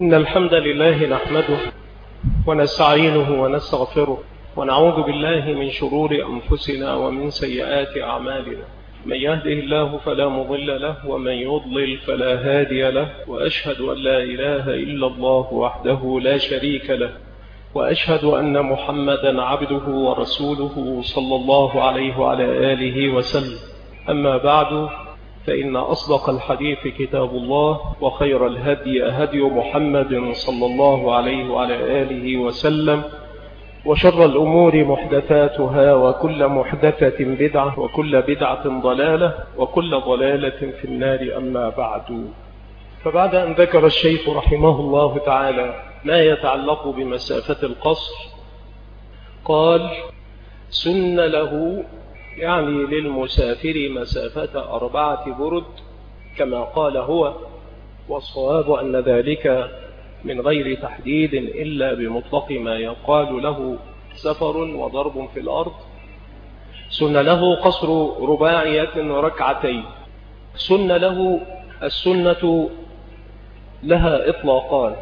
إن الحمد لله نحمده ونستعينه ونستغفره ونعوذ بالله من شرور أنفسنا ومن سيئات أعمالنا. من يهده الله فلا مضل له ومن يضلل فلا هادي له، وأشهد أن لا إله إلا الله وحده لا شريك له، وأشهد أن محمدا عبده ورسوله صلى الله عليه وعلى آله وسلم. أما بعد، فإن أصدق الحديث كتاب الله، وخير الهدي هدي محمد صلى الله عليه وعلى آله وسلم، وشر الأمور محدثاتها، وكل محدثة بدعة، وكل بدعة ضلالة، وكل ضلالة في النار. أما بعد، فبعد أن ذكر الشيخ رحمه الله تعالى ما يتعلق بمسافة القصر، قال: سن له، يعني للمسافر، مسافة 4 برد كما قال هو، والصواب أن ذلك من غير تحديد إلا بمطلق ما يقال له سفر وضرب في الأرض. سن له قصر رباعية ركعتين. سن له، السنة لها إطلاقان: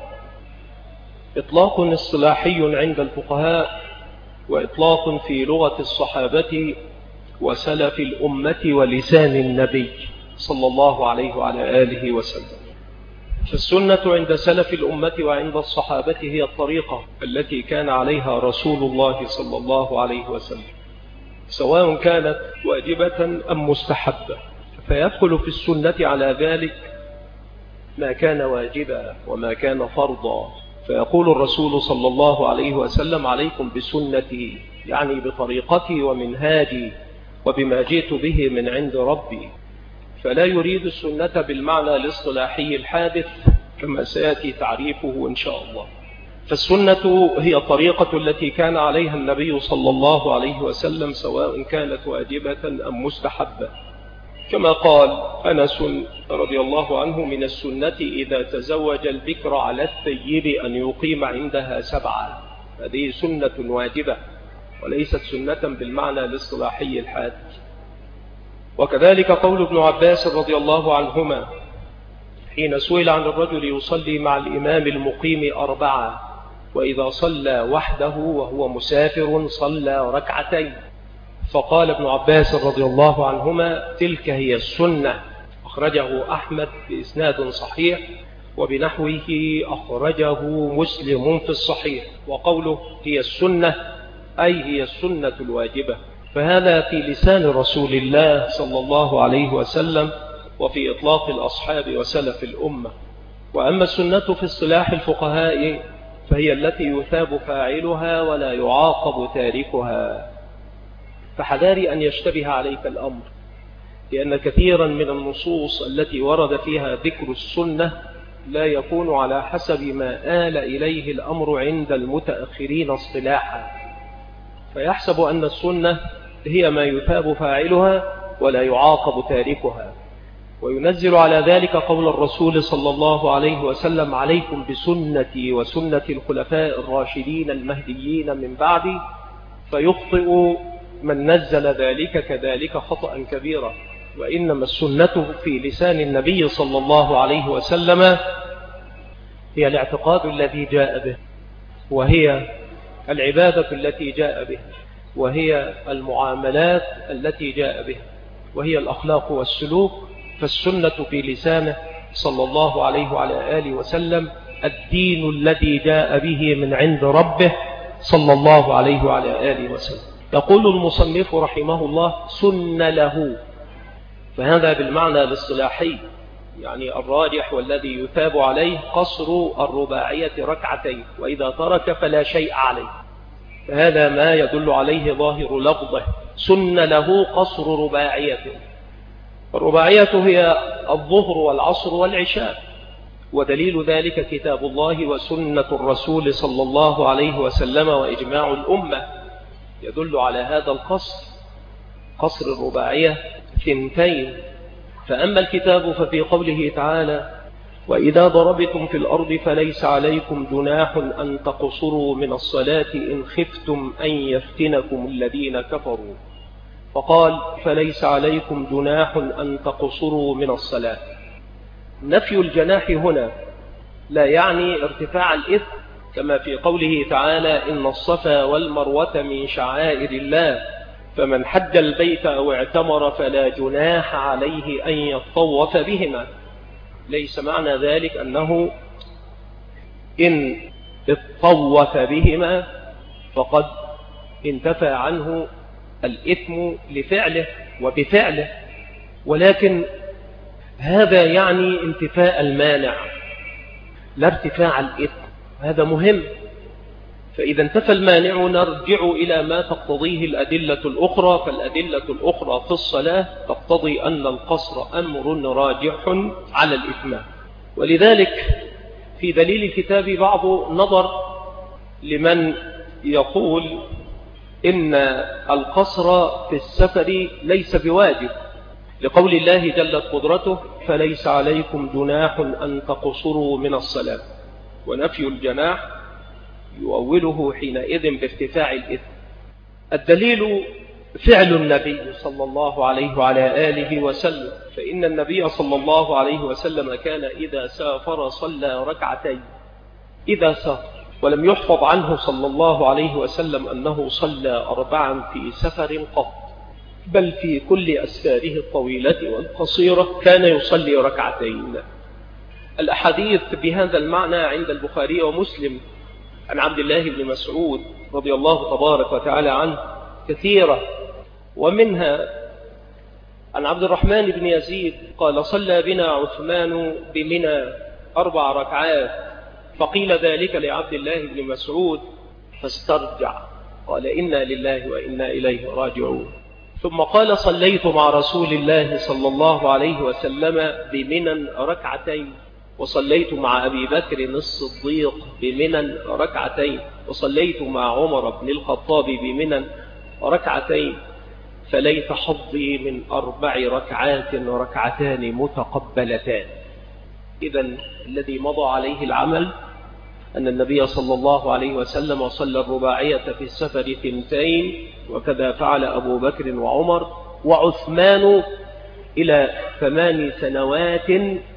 إطلاق اصطلاحي عند الفقهاء، وإطلاق في لغة الصحابة وسلف الأمة ولسان النبي صلى الله عليه وعلى آله وسلم. فالسنة عند سلف الأمة وعند الصحابة هي الطريقة التي كان عليها رسول الله صلى الله عليه وسلم، سواء كانت واجبة أم مستحبة. فيدخل في السنة على ذلك ما كان واجبا وما كان فرضا. فيقول الرسول صلى الله عليه وسلم: عليكم بسنتي، يعني بطريقتي ومنهاجي وبما جئت به من عند ربي. فلا يريد السنة بالمعنى الاصطلاحي الحادث كما سيأتي تعريفه إن شاء الله. فالسنة هي الطريقة التي كان عليها النبي صلى الله عليه وسلم، سواء كانت واجبة أم مستحبة. كما قال أنس رضي الله عنه: من السنة إذا تزوج البكر على الثيب أن يقيم عندها 7. هذه سنة واجبة وليست سنة بالمعنى الاصطلاحي الحادث. وكذلك قول ابن عباس رضي الله عنهما حين سئل عن الرجل يصلي مع الإمام المقيم 4، وإذا صلى وحده وهو مسافر صلى 2. فقال ابن عباس رضي الله عنهما: تلك هي السنة. أخرجه أحمد بإسناد صحيح، وبنحوه أخرجه مسلم في الصحيح. وقوله هي السنة أي هي السنة الواجبة، فهذا في لسان رسول الله صلى الله عليه وسلم، وفي إطلاق الأصحاب وسلف الأمة. وأما السنة في اصطلاح الفقهاء فهي التي يثاب فاعلها ولا يعاقب تاركها. فحذاري أن يشتبه عليك الأمر، لأن كثيرا من النصوص التي ورد فيها ذكر السنة لا يكون على حسب ما آل إليه الأمر عند المتأخرين اصطلاحا، فيحسب أن السنة هي ما يثاب فاعلها ولا يعاقب تاركها، وينزل على ذلك قول الرسول صلى الله عليه وسلم: عليكم بسنتي وسنة الخلفاء الراشدين المهديين من بعدي. فيخطئ من نزل ذلك كذلك خطأ كبيرا. وإنما السنة في لسان النبي صلى الله عليه وسلم هي الاعتقاد الذي جاء به، وهي العبادة التي جاء بها، وهي المعاملات التي جاء بها، وهي الأخلاق والسلوك. فالسنة في لسانه صلى الله عليه وعلى آله وسلم الدين الذي جاء به من عند ربه صلى الله عليه وعلى آله وسلم. يقول المصنف رحمه الله: سن له، فهذا بالمعنى الاصطلاحي، يعني الراجح والذي يثاب عليه قصر الرباعية 2، وإذا ترك فلا شيء عليه. فهذا ما يدل عليه ظاهر لفظه: سن له قصر رباعية. الرباعية هي الظهر والعصر والعشاء، ودليل ذلك كتاب الله وسنة الرسول صلى الله عليه وسلم وإجماع الأمة يدل على هذا القصر، قصر الرباعية 2. فأما الكتاب ففي قوله تعالى: وإذا ضربتم في الأرض فليس عليكم جناح أن تقصروا من الصلاة إن خفتم أن يفتنكم الذين كفروا. فقال: فليس عليكم جناح أن تقصروا من الصلاة. نفي الجناح هنا لا يعني ارتفاع الإثم، كما في قوله تعالى إن الصفا والمروة من شعائر الله فمن حج البيت أو اعتمر فلا جناح عليه أن يطوف بهما. ليس معنى ذلك أنه إن اطوف بهما فقد انتفى عنه الإثم لفعله وبفعله، ولكن هذا يعني انتفاء المانع لا ارتفاع الإثم. هذا مهم. فإذا انتفى المانع نرجع إلى ما تقتضيه الأدلة الأخرى، فالأدلة الأخرى في الصلاة تقتضي أن القصر أمر راجح على الإتمام. ولذلك في دليل الكتاب بعض نظر لمن يقول إن القصر في السفر ليس بواجب، لقول الله جلت قدرته فليس عليكم جناح أن تقصروا من الصلاة، ونفي الجناح يؤوله حينئذ بارتفاع الإثم. الدليل فعل النبي صلى الله عليه وعلى آله وسلم، فإن النبي صلى الله عليه وسلم كان إذا سافر صلى ركعتين إذا سافر، ولم يحفظ عنه صلى الله عليه وسلم أنه صلى 4 في سفر قط، بل في كل أسفاره الطويلة والقصيرة كان يصلي ركعتين. الأحاديث بهذا المعنى عند البخاري ومسلم عن عبد الله بن مسعود رضي الله تبارك وتعالى عنه كثيرة، ومنها عن عبد الرحمن بن يزيد قال صلى بنا عثمان بمنى 4 ركعات، فقيل ذلك لعبد الله بن مسعود فاسترجع قال إنا لله وإنا إليه راجعون. ثم قال صليت مع رسول الله صلى الله عليه وسلم بمنى ركعتين، وصليت مع أبي بكر الصديق بمنى ركعتين، وصليت مع عمر بن الخطاب بمنى ركعتين، فليت حظي من 4 ركعات ركعتان متقبلتان. إذن الذي مضى عليه العمل أن النبي صلى الله عليه وسلم صلى الرباعية في السفر 2، وكذا فعل أبو بكر وعمر وعثمان إلى 8 سنوات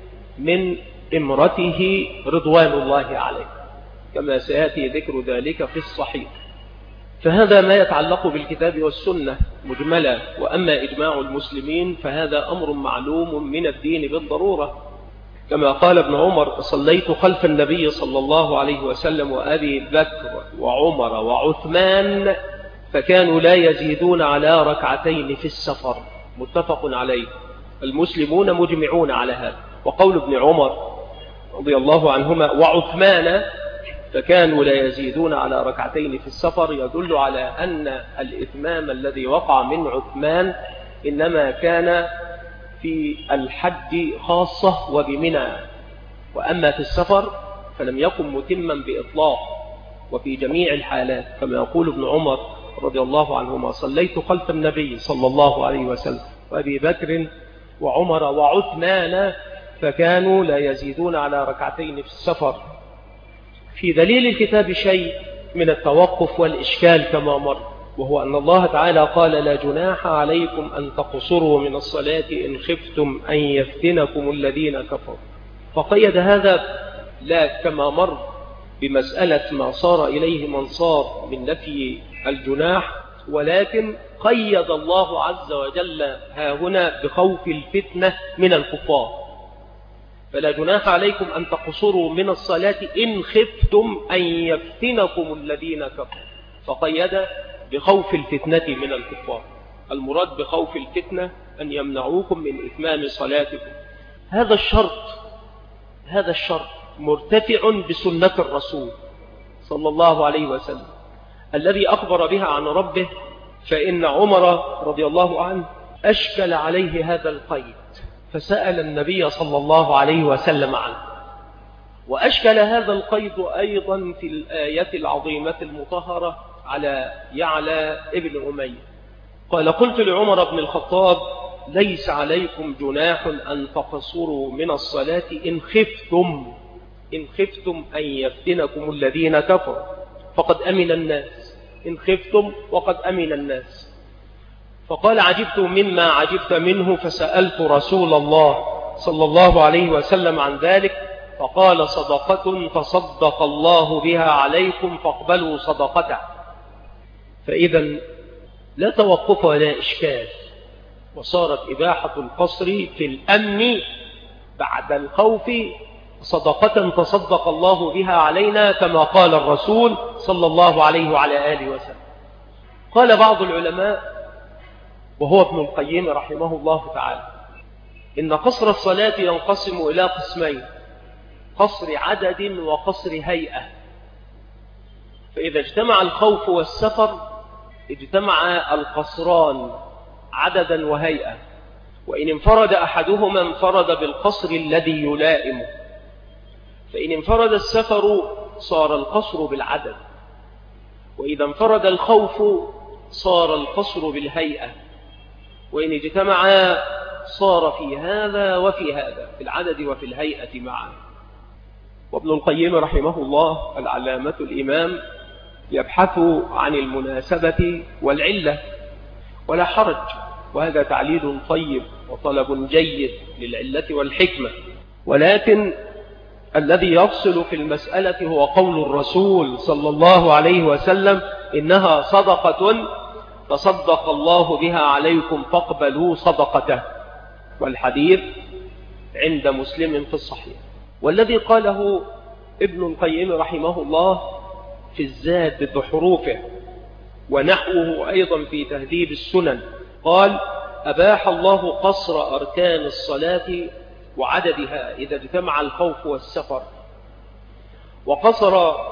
من إمرته رضوان الله عليه، كما سيأتي ذكر ذلك في الصحيح. فهذا ما يتعلق بالكتاب والسنة مجملا، وأما إجماع المسلمين فهذا أمر معلوم من الدين بالضرورة، كما قال ابن عمر صليت خلف النبي صلى الله عليه وسلم وأبي بكر وعمر وعثمان فكانوا لا يزيدون على ركعتين في السفر، متفق عليه، المسلمون مجمعون على هذا. وقول ابن عمر رضي الله عنهما وعثمان فكانوا لا يزيدون على ركعتين في السفر يدل على أن الإتمام الذي وقع من عثمان إنما كان في الحج خاصة وبمنى، وأما في السفر فلم يكن متما بإطلاق وفي جميع الحالات، كما يقول ابن عمر رضي الله عنهما صليت خلف النبي صلى الله عليه وسلم وأبي بكر وعمر وعثمان فكانوا لا يزيدون على ركعتين في السفر. في دليل الكتاب شيء من التوقف والإشكال كما مر، وهو أن الله تعالى قال لا جناح عليكم أن تقصروا من الصلاة إن خفتم أن يفتنكم الذين كفروا، فقيد هذا لا كما مر بمسألة ما صار إليه من صار من نفي الجناح، ولكن قيد الله عز وجل ها هنا بخوف الفتنة من الكفار، فلا جناح عليكم أن تقصروا من الصلاة إن خفتم أن يفتنكم الذين كفروا، فقيد بخوف الفتنة من الكفار. المراد بخوف الفتنة أن يمنعوكم من إتمام صلاتكم. هذا الشرط مرتفع بسنة الرسول صلى الله عليه وسلم الذي أخبر بها عن ربه، فإن عمر رضي الله عنه أشكل عليه هذا القيد فسأل النبي صلى الله عليه وسلم عنه، وأشكل هذا القيد أيضا في الآية العظيمة المطهرة على يعلى ابن أمية قال قلت لعمر بن الخطاب ليس عليكم جناح أن تقصروا من الصلاة إن خفتم أن يفتنكم الذين كفروا فقد أمن الناس، إن خفتم وقد أمن الناس. فقال عجبت مما عجبت منه فسألت رسول الله صلى الله عليه وسلم عن ذلك، فقال صدقة تصدق الله بها عليكم فاقبلوا صدقته. فإذا لا توقف ولا إشكال، وصارت إباحة القصر في الأمن بعد الخوف صدقة تصدق الله بها علينا كما قال الرسول صلى الله عليه وعلى آله وسلم. قال بعض العلماء وهو ابن القيم رحمه الله تعالى إن قصر الصلاة ينقسم إلى قسمين: قصر عدد وقصر هيئة. فإذا اجتمع الخوف والسفر اجتمع القصران عددا وهيئة، وإن انفرد أحدهما انفرد بالقصر الذي يلائمه. فإن انفرد السفر صار القصر بالعدد، وإذا انفرد الخوف صار القصر بالهيئة، وإن اجتمعا صار في هذا وفي هذا، في العدد وفي الهيئة معا. وابن القيم رحمه الله العلامة الإمام يبحث عن المناسبة والعلة، ولا حرج، وهذا تعليل طيب وطلب جيد للعلة والحكمة. ولكن الذي يفصل في المسألة هو قول الرسول صلى الله عليه وسلم: إنها صدقة تصدق الله بها عليكم فاقبلوا صدقته، والحديث عند مسلم في الصحيح. والذي قاله ابن القيم رحمه الله في الزاد بحروفه، ونحوه أيضا في تهذيب السنن، قال: أباح الله قصر أركان الصلاة وعددها إذا اجتمع الخوف والسفر، وقصر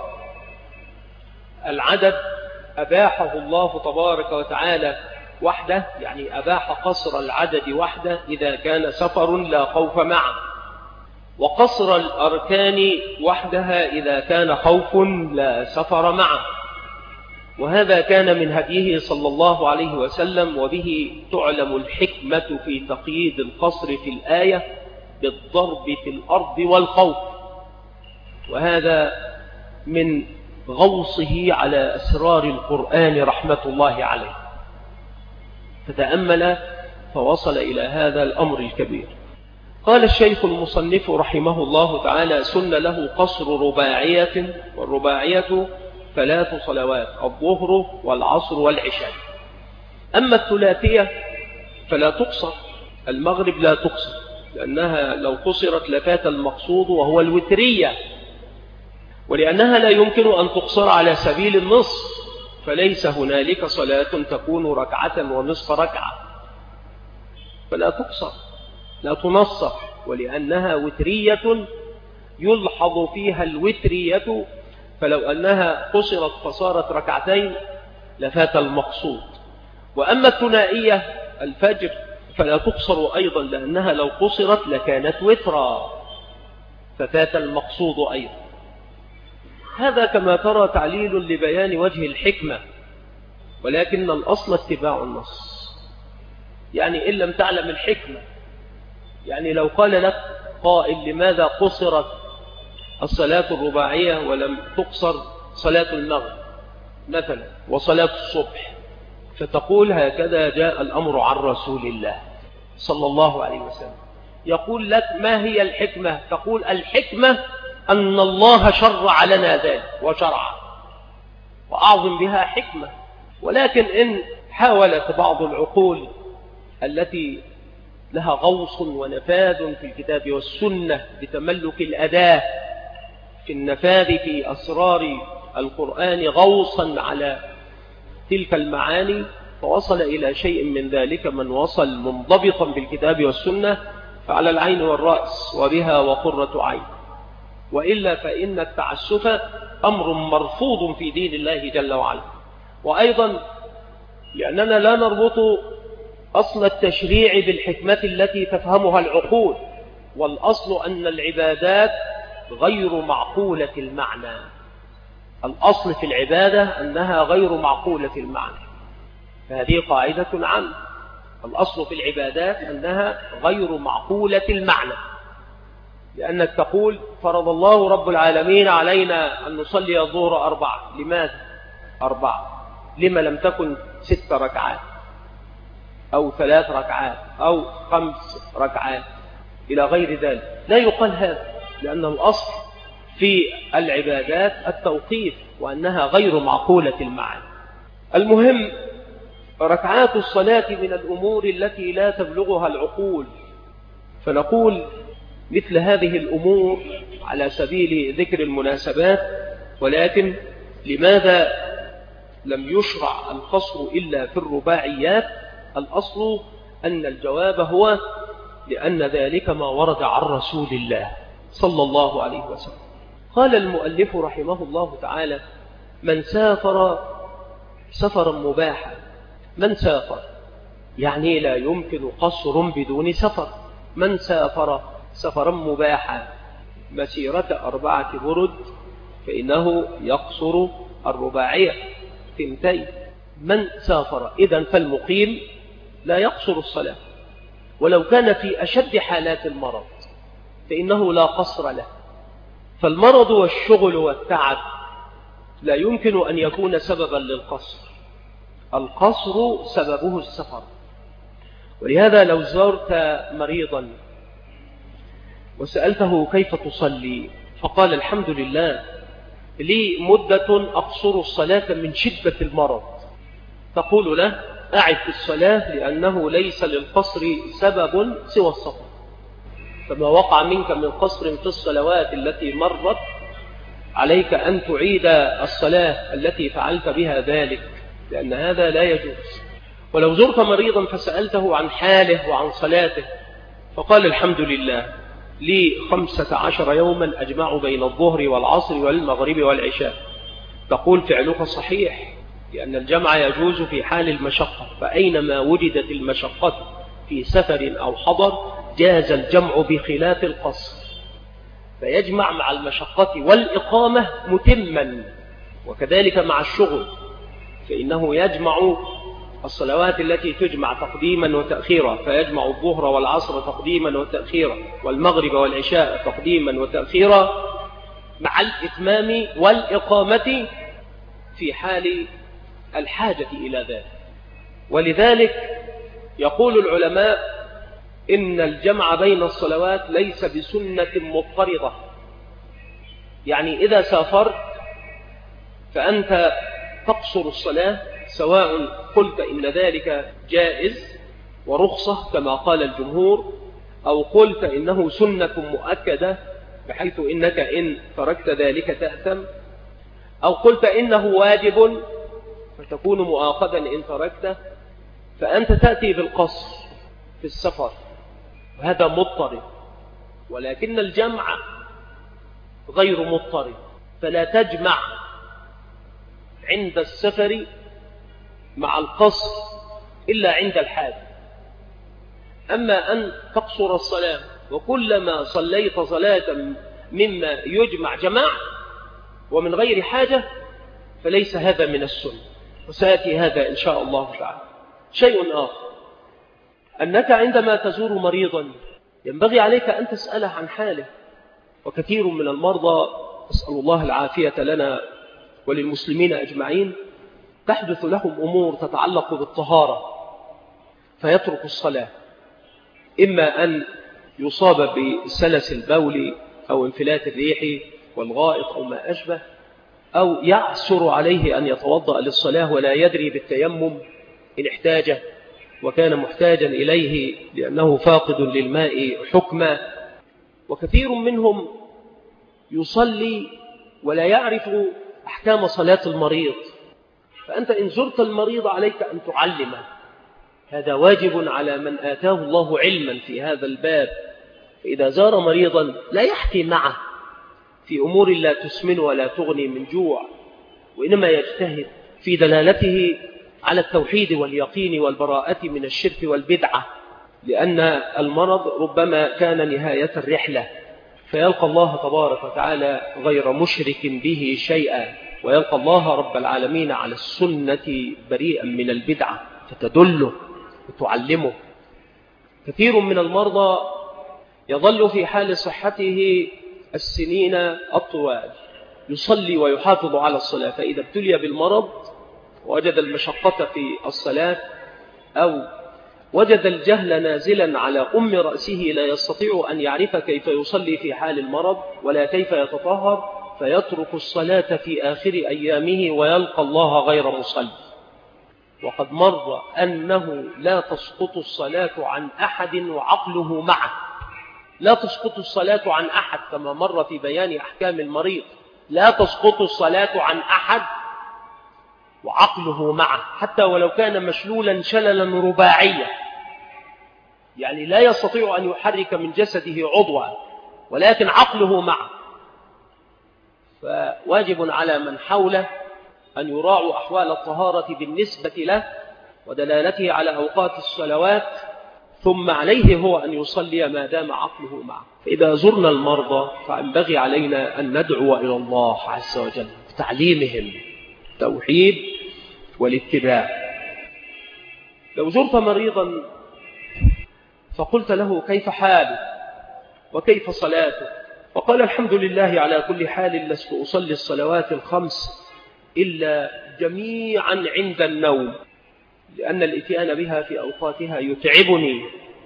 العدد أباحه الله تبارك وتعالى وحده، يعني أباح قصر العدد وحده إذا كان سفر لا خوف معه، وقصر الأركان وحدها إذا كان خوف لا سفر معه. وهذا كان من هديه صلى الله عليه وسلم، وبه تعلم الحكمة في تقييد القصر في الآية بالضرب في الأرض والخوف، وهذا من غوصه على أسرار القرآن رحمة الله عليه. فتأمل فوصل إلى هذا الأمر الكبير. قال الشيخ المصنف رحمه الله تعالى: سن له قصر رباعية، والرباعية 3 صلوات: الظهر والعصر والعشاء. أما الثلاثية فلا تقصر، المغرب لا تقصر، لأنها لو قصرت لفات المقصود وهو الوترية، ولأنها لا يمكن أن تقصر على سبيل النصف، فليس هنالك صلاة تكون ركعة ونصف ركعة، فلا تقصر، لا تنصف، ولأنها وترية يلحظ فيها الوترية، فلو أنها قصرت فصارت ركعتين لفات المقصود. وأما الثنائية الفجر فلا تقصر أيضا، لأنها لو قصرت لكانت وترا ففات المقصود أيضا. هذا كما ترى تعليل لبيان وجه الحكمة، ولكن الأصل اتباع النص. يعني إن لم تعلم الحكمة، يعني لو قال لك قائل: لماذا قصرت الصلاة الرباعية ولم تقصر صلاة المغرب مثلا وصلاة الصبح؟ فتقول: هكذا جاء الأمر عن رسول الله صلى الله عليه وسلم. يقول لك: ما هي الحكمة؟ تقول: الحكمة أن الله شرع لنا ذلك وشرع، وأعظم بها حكمة. ولكن إن حاولت بعض العقول التي لها غوص ونفاذ في الكتاب والسنة بتملك الأداة في النفاذ في أسرار القرآن غوصا على تلك المعاني، فوصل إلى شيء من ذلك من وصل منضبطا بالكتاب والسنة، فعلى العين والرأس وبها وقرة عين. وإلا فإن التعسف أمر مرفوض في دين الله جل وعلا. وأيضا لأننا لا نربط أصل التشريع بالحكمة التي تفهمها العقول، والأصل أن العبادات غير معقولة المعنى. الأصل في العبادة أنها غير معقولة المعنى، فهذه قاعدة عامة. الأصل في العبادات أنها غير معقولة المعنى، لأنك تقول: فرض الله رب العالمين علينا أن نصلي الظهر 4، لماذا 4؟ لما لم تكن 6 ركعات أو 3 ركعات أو 5 ركعات إلى غير ذلك؟ لا يقال هذا، لأن الأصل في العبادات التوقيف وأنها غير معقولة المعنى. المهم ركعات الصلاة من الأمور التي لا تبلغها العقول، فنقول مثل هذه الأمور على سبيل ذكر المناسبات، ولكن لماذا لم يشرع القصر إلا في الرباعيات؟ الأصل أن الجواب هو لأن ذلك ما ورد عن رسول الله صلى الله عليه وسلم. قال المؤلف رحمه الله تعالى: من سافر سفرا مباحا. من سافر يعني لا يمكن قصر بدون سفر. من سافر سفرا مباحا مسيرة 4 برد فإنه يقصر الرباعية 2. من سافر إذن فالمقيم لا يقصر الصلاة، ولو كان في أشد حالات المرض فإنه لا قصر له. فالمرض والشغل والتعب لا يمكن أن يكون سببا للقصر، القصر سببه السفر. ولهذا لو زرت مريضا وسألته كيف تصلي فقال الحمد لله لي مدة أقصر الصلاة من شدة المرض، تقول له أعد في الصلاة لأنه ليس للقصر سبب سوى السفر. فما وقع منك من قصر في الصلوات التي مرت عليك أن تعيد الصلاة التي فعلت بها ذلك، لأن هذا لا يجوز. ولو زرت مريضا فسألته عن حاله وعن صلاته فقال الحمد لله لي 15 يوما أجمع بين الظهر والعصر والمغرب والعشاء، تقول فعلك صحيح، لأن الجمع يجوز في حال المشقة، فأينما وجدت المشقة في سفر أو حضر جاز الجمع بخلاف القصر، فيجمع مع المشقة والإقامة متما. وكذلك مع الشغل فإنه يجمع الصلوات التي تجمع تقديما وتأخيرا، فيجمع الظهر والعصر تقديما وتأخيرا والمغرب والعشاء تقديما وتأخيرا مع الإتمام والإقامة في حال الحاجة إلى ذلك. ولذلك يقول العلماء إن الجمع بين الصلوات ليس بسنة مضطردة، يعني إذا سافرت فأنت تقصر الصلاة، سواء قلت إن ذلك جائز ورخصة كما قال الجمهور، أو قلت إنه سنة مؤكدة بحيث إنك إن تركت ذلك تأثم، أو قلت إنه واجب فتكون مؤاخذا إن تركته، فأنت تأتي بالقصر في السفر وهذا مضطرد. ولكن الجمع غير مضطرد، فلا تجمع عند السفر مع القصر إلا عند الحاجة. أما أن تقصر الصلاة وكلما صليت صلاة مما يجمع جماع ومن غير حاجة فليس هذا من السنة، وسيأتي هذا إن شاء الله تعالى. شيء آخر، أنك عندما تزور مريضا ينبغي عليك أن تسأله عن حاله، وكثير من المرضى أسأل الله العافية لنا وللمسلمين أجمعين تحدث لهم أمور تتعلق بالطهارة فيترك الصلاة، إما أن يصاب بسلس البول أو انفلات الريح والغائط أو ما أشبه، أو يعسر عليه أن يتوضأ للصلاة ولا يدري بالتيمم إن احتاجه وكان محتاجا إليه لأنه فاقد للماء حكما. وكثير منهم يصلي ولا يعرف أحكام صلاة المريض، فأنت إن زرت المريض عليك أن تعلمه، هذا واجب على من آتاه الله علما في هذا الباب. فإذا زار مريضا لا يحكي معه في أمور لا تسمن ولا تغني من جوع، وإنما يجتهد في دلالته على التوحيد واليقين والبراءة من الشرك والبدعة، لأن المرض ربما كان نهاية الرحلة فيلقى الله تبارك وتعالى غير مشرك به شيئا، ويلقى الله رب العالمين على السنة بريئا من البدعة فتدله وتعلمه. كثير من المرضى يظل في حال صحته السنين الطوال يصلي ويحافظ على الصلاة، فإذا ابتلي بالمرض وجد المشقة في الصلاة أو وجد الجهل نازلا على رأسه لا يستطيع أن يعرف كيف يصلي في حال المرض ولا كيف يتطهر، فيترك الصلاة في آخر أيامه ويلقى الله غير مصلي. وقد مر أنه لا تسقط الصلاة عن أحد وعقله معه، لا تسقط الصلاة عن أحد كما مر في بيان أحكام المريض، لا تسقط الصلاة عن أحد وعقله معه، حتى ولو كان مشلولا شللا رباعيا، يعني لا يستطيع أن يحرك من جسده عضوا ولكن عقله معه. فواجب على من حوله أن يراعوا أحوال الطهارة بالنسبة له ودلالته على أوقات الصلوات، ثم عليه هو أن يصلي ما دام عقله معه. فإذا زرنا المرضى فينبغي علينا أن ندعو إلى الله عز وجل بتعليمهم التوحيد والاتباع. لو زرت مريضا فقلت له كيف حاله وكيف صلاته، فقال الحمد لله على كل حال، لست أصلي الصلوات الخمس إلا جميعا عند النوم، لأن الإتيان بها في أوقاتها يتعبني،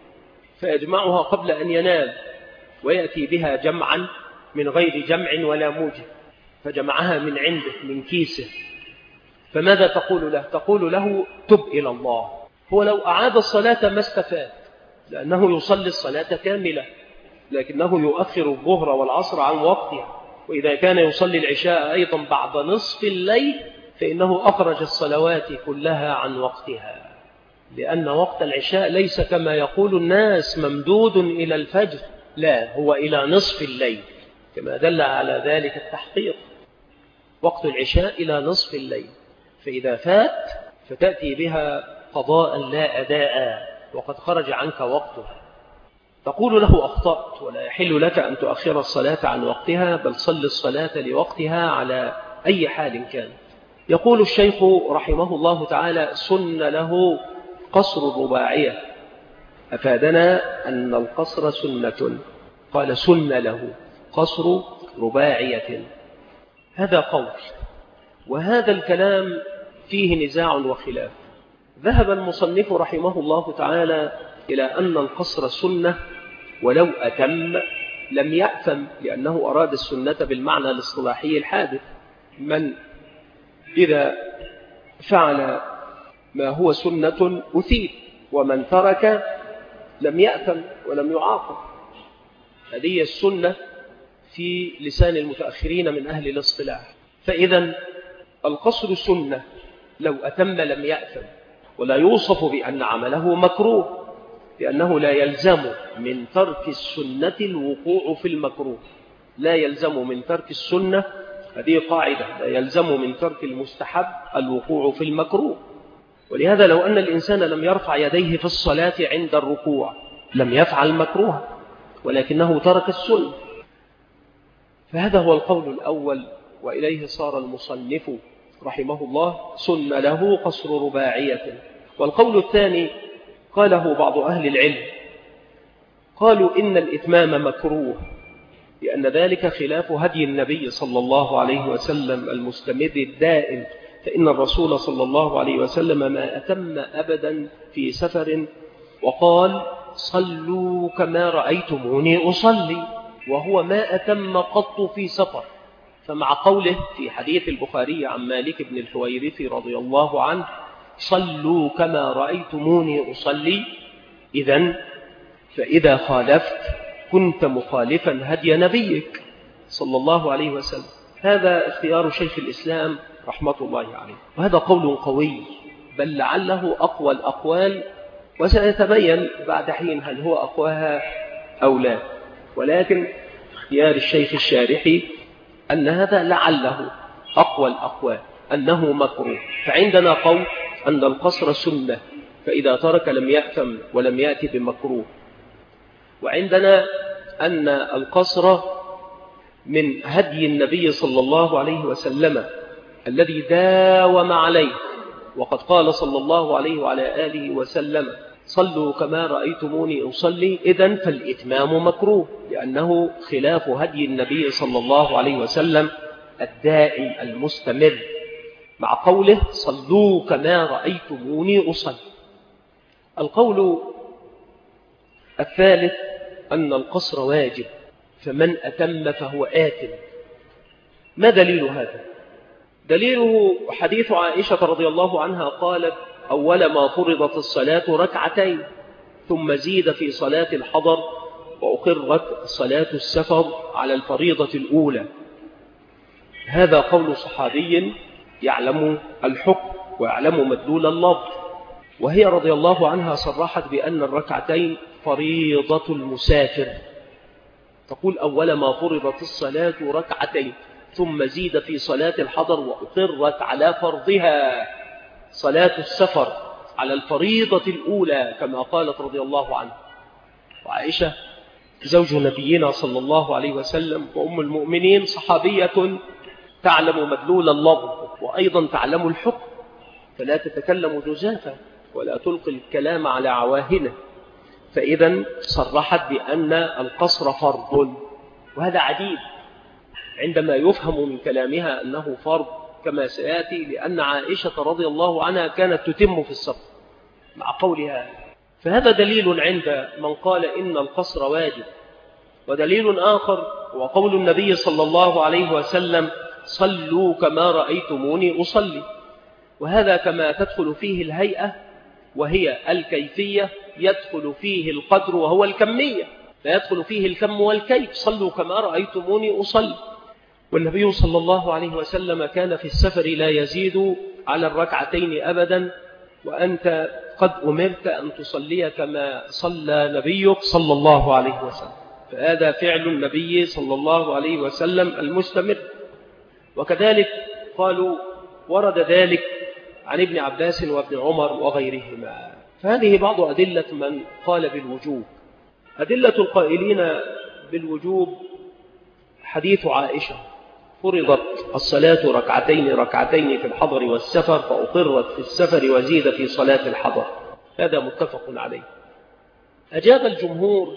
فيجمعها قبل أن ينام ويأتي بها جمعا من غير جمع ولا موجب، فجمعها من عنده من كيسه. فماذا تقول له؟ تقول له تب إلى الله. هو لو أعاد الصلاة ما استفاد، لأنه يصلي الصلاة كاملة، لكنه يؤخر الظهر والعصر عن وقتها، وإذا كان يصلي العشاء أيضا بعد نصف الليل فإنه أخرج الصلوات كلها عن وقتها، لأن وقت العشاء ليس كما يقول الناس ممدود إلى الفجر، لا، هو إلى نصف الليل كما دل على ذلك التحقيق. وقت العشاء إلى نصف الليل، فإذا فات فتأتي بها قضاء لا أداء وقد خرج عنك وقتها. تقول له أخطأت ولا يحل لك أن تؤخر الصلاة عن وقتها، بل صل الصلاة لوقتها على أي حال كان. يقول الشيخ رحمه الله تعالى سن له قصر الرباعية، أفادنا أن القصر سنة، قال سن له قصر رباعية. هذا قول، وهذا الكلام فيه نزاع وخلاف. ذهب المصنف رحمه الله تعالى إلى أن القصر سنة ولو أتم لم يأثم، لأنه أراد السنة بالمعنى الاصطلاحي الحادث، من إذا فعل ما هو سنة أثيب، ومن ترك لم يأثم ولم يعاقب. هذه السنة في لسان المتأخرين من أهل الاصطلاح. فإذا القصر سنة لو أتم لم يأثم، ولا يوصف بأن عمله مكروه، لأنه لا يلزم من ترك السنة الوقوع في المكروه، لا يلزم من ترك السنة، هذه قاعدة، لا يلزم من ترك المستحب الوقوع في المكروه. ولهذا لو أن الإنسان لم يرفع يديه في الصلاة عند الركوع لم يفعل مكروه، ولكنه ترك السنة. فهذا هو القول الأول، وإليه صار المصنف رحمه الله سن له قصر رباعية. والقول الثاني قاله بعض أهل العلم، قالوا إن الإتمام مكروه، لأن ذلك خلاف هدي النبي صلى الله عليه وسلم المستمر الدائم، فإن الرسول صلى الله عليه وسلم ما أتم أبدا في سفر، وقال صلوا كما رأيتموني أصلي، وهو ما أتم قط في سفر. فمع قوله في حديث البخاري عن مالك بن الحويرث رضي الله عنه صلوا كما رأيتموني أصلي، فإذا خالفت كنت مخالفا هدي نبيك صلى الله عليه وسلم. هذا اختيار شيخ الإسلام رحمة الله عليه، وهذا قول قوي، بل لعله أقوى الأقوال، وسيتبين بعد حين هل هو أقواها أو لا. ولكن اختيار الشيخ الشارحي أن هذا لعله أقوى الأقوال، أنه مكروه. فعندنا قول أن القصر سنة، فإذا ترك لم يأثم ولم يأتي بمكروه. وعندنا أن القصر من هدي النبي صلى الله عليه وسلم الذي داوم عليه، وقد قال صلى الله عليه وعلى آله وسلم صلوا كما رأيتموني أصلي، إذن فالإتمام مكروه، لأنه خلاف هدي النبي صلى الله عليه وسلم الدائم المستمر، مع قوله صلوا كما رأيتموني أصلي. القول الثالث أن القصر واجب، فمن أتم فهو آثم. ما دليل هذا؟ دليله حديث عائشة رضي الله عنها قالت: أول ما فرضت الصلاة ركعتين، ثم زيد في صلاة الحضر، وأقرت صلاة السفر على الفريضة الأولى. هذا قول صحابي يعلم الحكم ويعلم مدلول اللفظ، وهي رضي الله عنها صرحت بأن الركعتين فريضة المسافر، تقول: أول ما فرضت الصلاة ركعتين، ثم زيد في صلاة الحضر، وأقرت على فرضها صلاة السفر على الفريضة الأولى، كما قالت رضي الله عنها. وعائشة زوج نبينا صلى الله عليه وسلم وأم المؤمنين صحابية تعلم مدلول اللفظ، وأيضا تعلم الحكم، فلا تتكلم جزافا ولا تلقي الكلام على عواهنه، فإذا صرحت بأن القصر فرض. وهذا عجيب عندما يفهم من كلامها أنه فرض كما سيأتي، لأن عائشة رضي الله عنها كانت تتم في السفر مع قولها. فهذا دليل عند من قال إن القصر واجب. ودليل آخر هو قول النبي صلى الله عليه وسلم: صلوا كما رأيتموني أصلي. وهذا كما تدخل فيه الهيئة وهي الكيفية، يدخل فيه القدر وهو الكمية، لا يدخل فيه الكم والكيف. صلوا كما رأيتموني أصلي. والنبي صلى الله عليه وسلم كان في السفر لا يزيد على الركعتين أبدا، وأنت قد أمرت أن تصلي كما صلى نبيك صلى الله عليه وسلم. فهذا فعل النبي صلى الله عليه وسلم المستمر. وكذلك قالوا ورد ذلك عن ابن عباس وابن عمر وغيرهما. فهذه بعض أدلة من قال بالوجوب. أدلة القائلين بالوجوب حديث عائشة: فرضت الصلاة ركعتين في الحضر والسفر، فأقرت في السفر وزيد في صلاة الحضر. هذا متفق عليه. أجاب الجمهور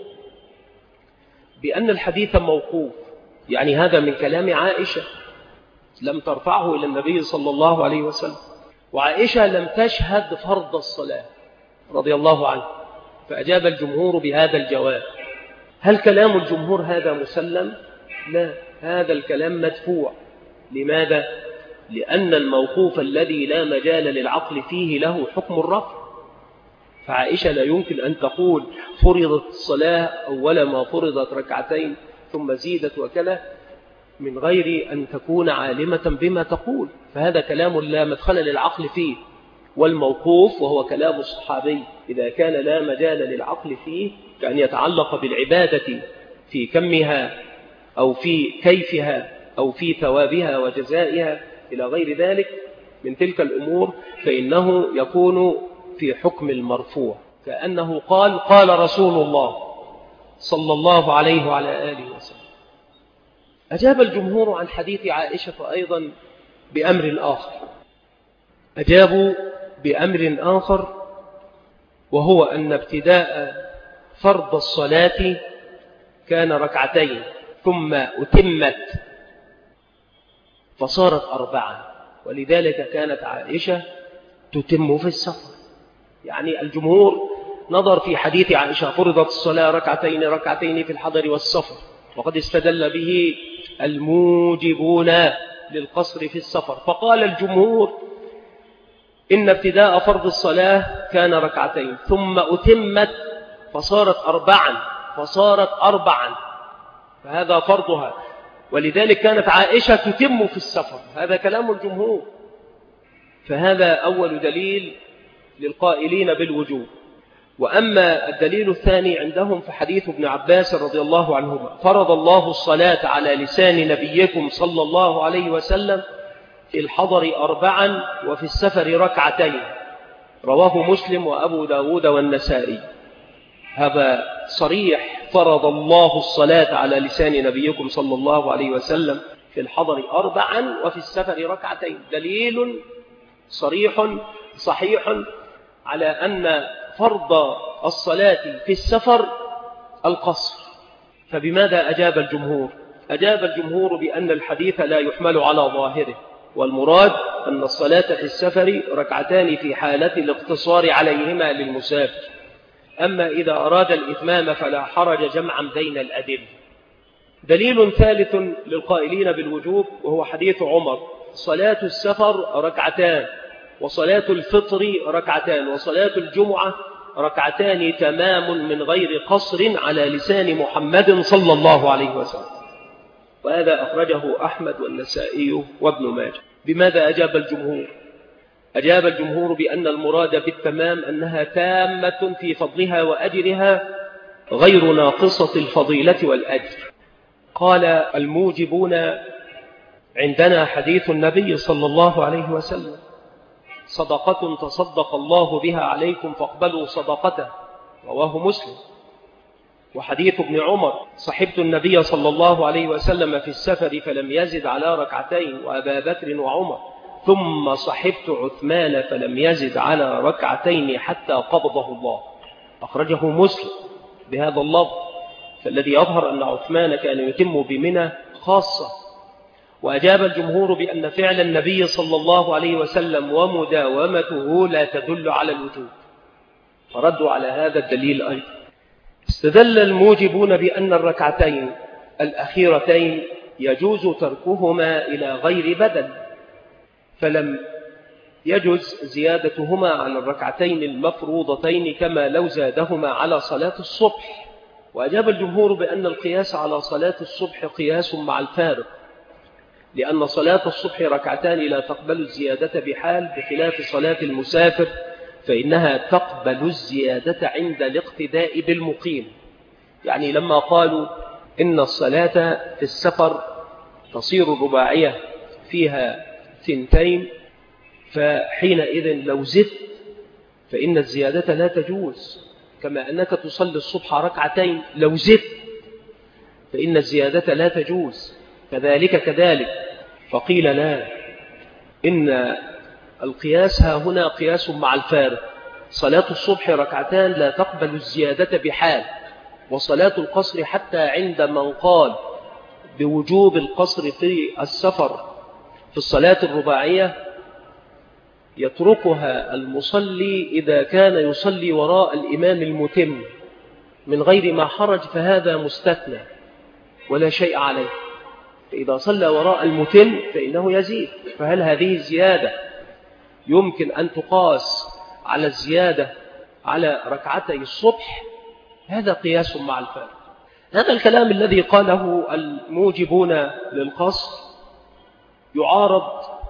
بأن الحديث موقوف، يعني هذا من كلام عائشة، لم ترفعه إلى النبي صلى الله عليه وسلم، وعائشة لم تشهد فرض الصلاة رضي الله عنه. فأجاب الجمهور بهذا الجواب. هل كلام الجمهور هذا مسلم؟ لا، هذا الكلام مدفوع. لماذا؟ لأن الموقوف الذي لا مجال للعقل فيه له حكم الرفع. فعائشة لا يمكن أن تقول فرضت الصلاة أول ما فرضت ركعتين ثم زيدت وكذا من غير أن تكون عالمة بما تقول، فهذا كلام لا مدخل للعقل فيه. والموقوف وهو كلام الصحابي إذا كان لا مجال للعقل فيه، كأن يتعلق بالعبادة في كمها أو في كيفها أو في ثوابها وجزائها إلى غير ذلك من تلك الأمور، فإنه يكون في حكم المرفوع، كأنه قال رسول الله صلى الله عليه وعلى آله وسلم. أجاب الجمهور عن حديث عائشة أيضا بأمر آخر. أجابوا بأمر آخر، وهو أن ابتداء فرض الصلاة كان ركعتين، ثم أتمت فصارت 4، ولذلك كانت عائشة تتم في السفر. يعني الجمهور نظر في حديث عائشة: فرضت الصلاة ركعتين في الحضر والسفر، وقد استدل به الموجبون للقصر في السفر. فقال الجمهور إن ابتداء فرض الصلاة كان ركعتين، ثم أتمت فصارت 4، فهذا فرضها، ولذلك كانت عائشة تتم في السفر. هذا كلام الجمهور. فهذا أول دليل للقائلين بالوجوب. وأما الدليل الثاني عندهم فحديث ابن عباس رضي الله عنهما: فرض الله الصلاة على لسان نبيكم صلى الله عليه وسلم في الحضر 4 وفي السفر ركعتين، رواه مسلم وأبو داود والنسائي. هذا صريح: فرض الله الصلاة على لسان نبيكم صلى الله عليه وسلم في الحضر 4 وفي السفر ركعتين. دليل صريح صحيح على أن فرض الصلاة في السفر القصر. فبماذا أجاب الجمهور؟ أجاب الجمهور بأن الحديث لا يحمل على ظاهره، والمراد أن الصلاة في السفر ركعتان في حالة الاقتصار عليهما للمسافر، أما إذا أراد الإتمام فلا حرج جمعا بين الأدلة. دليل ثالث للقائلين بالوجوب وهو حديث عمر: صلاة السفر ركعتان، وصلاة الفطر ركعتان، وصلاة الجمعة ركعتان تمام من غير قصر على لسان محمد صلى الله عليه وسلم. وهذا أخرجه أحمد والنسائي وابن ماجه. بماذا أجاب الجمهور؟ أجاب الجمهور بأن المراد بالتمام أنها تامة في فضلها وأجرها غير ناقصة الفضيلة والأجر. قال الموجبون: عندنا حديث النبي صلى الله عليه وسلم: صدقة تصدق الله بها عليكم فاقبلوا صدقته، رواه مسلم. وحديث ابن عمر: صحبت النبي صلى الله عليه وسلم في السفر فلم يزد على ركعتين، وأبا بكر وعمر، ثم صحبت عثمان فلم يزد على ركعتين حتى قبضه الله، أخرجه مسلم بهذا اللفظ. فالذي يظهر أن عثمان كان يتم بمنى خاصة. وأجاب الجمهور بأن فعل النبي صلى الله عليه وسلم ومداومته لا تدل على الوجوب، فردوا على هذا الدليل أيضا. استدل الموجبون بأن الركعتين الأخيرتين يجوز تركهما إلى غير بدل، فلم يجوز زيادتهما على الركعتين المفروضتين كما لو زادهما على صلاة الصبح. وأجاب الجمهور بأن القياس على صلاة الصبح قياس مع الفارق، لأن صلاة الصبح ركعتان لا تقبل الزيادة بحال، بخلاف صلاة المسافر فإنها تقبل الزيادة عند الاقتداء بالمقيم. يعني لما قالوا إن الصلاة في السفر تصير الرباعية فيها 2، فحينئذ لو زدت فإن الزيادة لا تجوز، كما أنك تصلي الصبح ركعتين لو زدت فإن الزيادة لا تجوز، كذلك. فقيل لا، إن القياس ها هنا قياس مع الفارق. صلاة الصبح ركعتان لا تقبل الزيادة بحال، وصلاة القصر حتى عند من قال بوجوب القصر في السفر في الصلاة الرباعية يتركها المصلي إذا كان يصلي وراء الإمام المتم من غير ما حرج، فهذا مستثنى ولا شيء عليه. فإذا صلى وراء المتم فإنه يزيد. فهل هذه الزيادة يمكن أن تقاس على الزيادة على ركعتي الصبح؟ هذا قياس مع الفارق. هذا الكلام الذي قاله الموجبون للقصر يعارض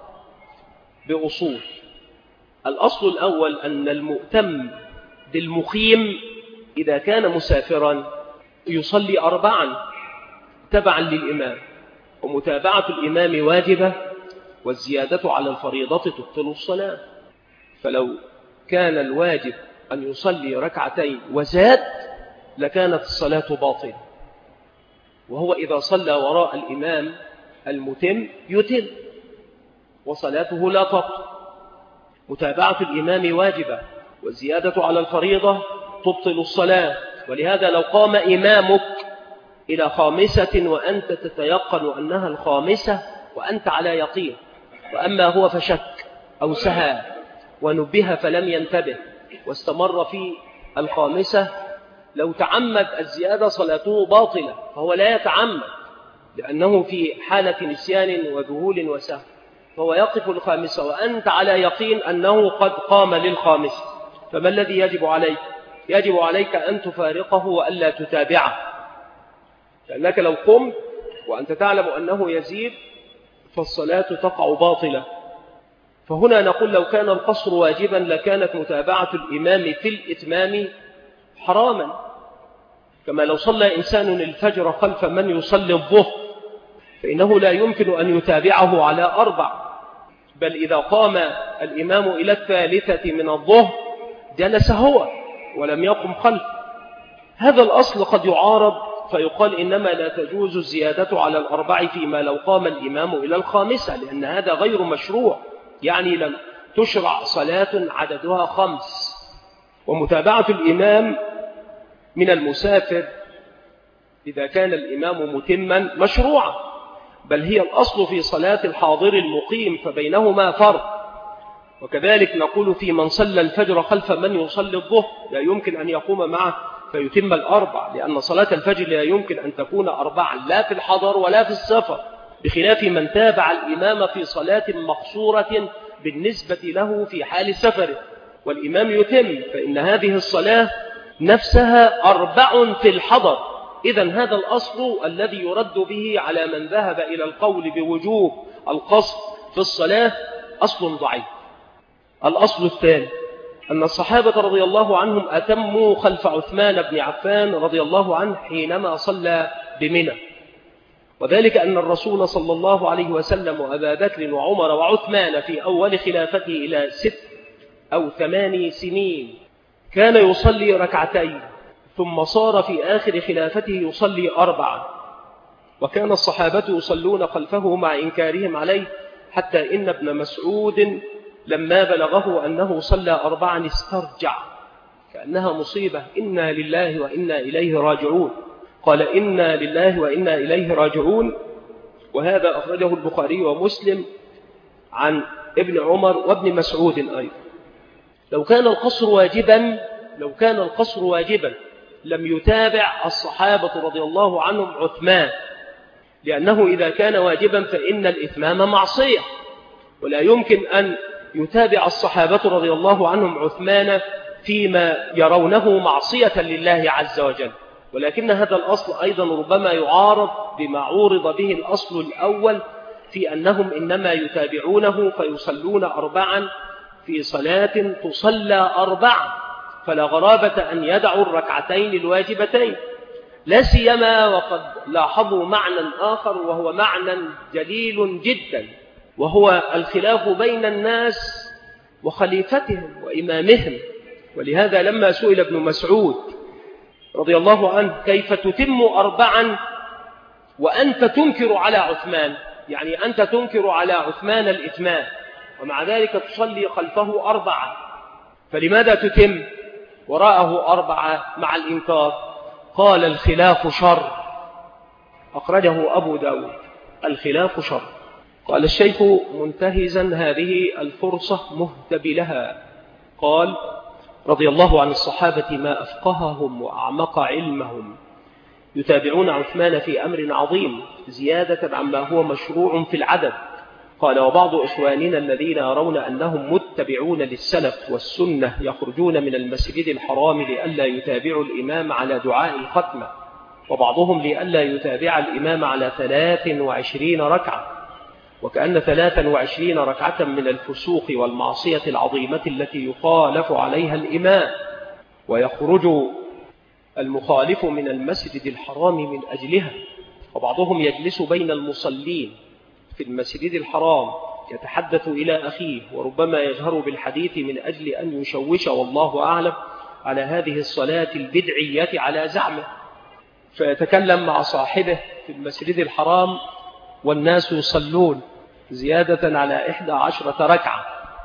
بأصول. الأصل الأول أن المؤتم بالمقيم إذا كان مسافرا يصلي 4 تبعا للإمام، ومتابعة الإمام واجبة، والزيادة على الفريضة تبطل الصلاة. فلو كان الواجب أن يصلي 2 وزاد لكانت الصلاة باطلة، وهو إذا صلى وراء الإمام المتم يتم وصلاته لا تبطل. متابعة الإمام واجبة، والزيادة على الفريضة تبطل الصلاة. ولهذا لو قام إمامك إلى 5 وأنت تتيقن أنها 5 وأنت على يقين، وأما هو فشك أو سهى ونبه فلم ينتبه واستمر في 5، لو تعمد الزيادة صلاته باطلة، فهو لا يتعمد لأنه في حالة نسيان وذهول وسهو، فهو يقف 5 وأنت على يقين أنه قد قام 5. فما الذي يجب عليك؟ يجب عليك أن تفارقه وألا تتابعه، لأنك لو قمت وأنت تعلم أنه يزيد فالصلاة تقع باطلة. فهنا نقول لو كان القصر واجبا لكانت متابعة الإمام في الإتمام حراما، كما لو صلى إنسان الفجر خلف من يصلي الظهر فإنه لا يمكن أن يتابعه على 4، بل إذا قام الإمام إلى 3 من الظهر جلس هو ولم يقم خلف. هذا الأصل قد يعارض فيقال إنما لا تجوز الزيادة على 4 فيما لو قام الإمام إلى 5، لأن هذا غير مشروع، يعني لم تشرع صلاة عددها 5. ومتابعة الإمام من المسافر إذا كان الإمام متما مشروعة، بل هي الأصل في صلاة الحاضر المقيم، فبينهما فرق. وكذلك نقول في من صلى الفجر خلف من يصلي الظهر لا يمكن أن يقوم معه فيتم الأربع، لأن صلاة الفجر لا يمكن أن تكون أربعا لا في الحضر ولا في السفر، بخلاف من تابع الإمام في صلاة مقصورة بالنسبة له في حال السفر والإمام يتم، فإن هذه الصلاة نفسها 4 في الحضر. إذن هذا الأصل الذي يرد به على من ذهب إلى القول بوجوب القصر في الصلاة أصل ضعيف. الأصل الثاني أن الصحابة رضي الله عنهم أتموا خلف عثمان بن عفان رضي الله عنه حينما صلى بمنى، وذلك أن الرسول صلى الله عليه وسلم وأبا بكر وعمر وعثمان في أول خلافته إلى 6 أو 8 سنين كان يصلي 2 ثم صار في آخر خلافته يصلي 4، وكان الصحابة يصلون خلفه مع إنكارهم عليه، حتى إن ابن مسعود لما بلغه أنه صلى 4 استرجع كأنها مصيبة، إنا لله وإنا إليه راجعون. قال إنا لله وإنا إليه راجعون، وهذا أخرجه البخاري ومسلم عن ابن عمر وابن مسعود أيضا. لو كان القصر واجبا لم يتابع الصحابة رضي الله عنهم عثمان، لأنه إذا كان واجبا فإن الإتمام معصية، ولا يمكن أن يتابع الصحابة رضي الله عنهم عثمان فيما يرونه معصية لله عز وجل. ولكن هذا الأصل أيضا ربما يعارض بما عورض به الأصل الأول في أنهم إنما يتابعونه فيصلون 4 في صلاة تصلى 4، فلا غرابة أن يدعوا 2 الواجبتين، لا سيما وقد لاحظوا معنى آخر وهو معنى جليل جدا، وهو الخلاف بين الناس وخليفتهم وإمامهم. ولهذا لما سئل ابن مسعود رضي الله عنه كيف تتم 4 وأنت تنكر على عثمان، يعني أنت تنكر على عثمان الإتمام ومع ذلك تصلي خلفه 4، فلماذا تتم وراءه 4 مع الإنكار؟ قال الخلاف شر، أخرجه أبو داود، الخلاف شر. قال الشيخ منتهزا هذه الفرصة مهتبلها، قال رضي الله عن الصحابة ما أفقههم وأعمق علمهم، يتابعون عثمان في أمر عظيم زيادة عما هو مشروع في العدد. قال وبعض إخواننا الذين يرون أنهم متبعون للسلف والسنة يخرجون من المسجد الحرام لئلا يتابعوا الإمام على دعاء الختمة، وبعضهم لئلا يتابع الإمام على 23 ركعة، وكأن 23 ركعة من الفسوق والمعصية العظيمة التي يخالف عليها الإمام، ويخرج المخالف من المسجد الحرام من أجلها. وبعضهم يجلس بين المصلين في المسجد الحرام يتحدث إلى أخيه وربما يجهر بالحديث من أجل أن يشوش والله أعلم على هذه الصلاة البدعية على زعمه، فيتكلم مع صاحبه في المسجد الحرام والناس يصلون زيادة على 11 ركعة،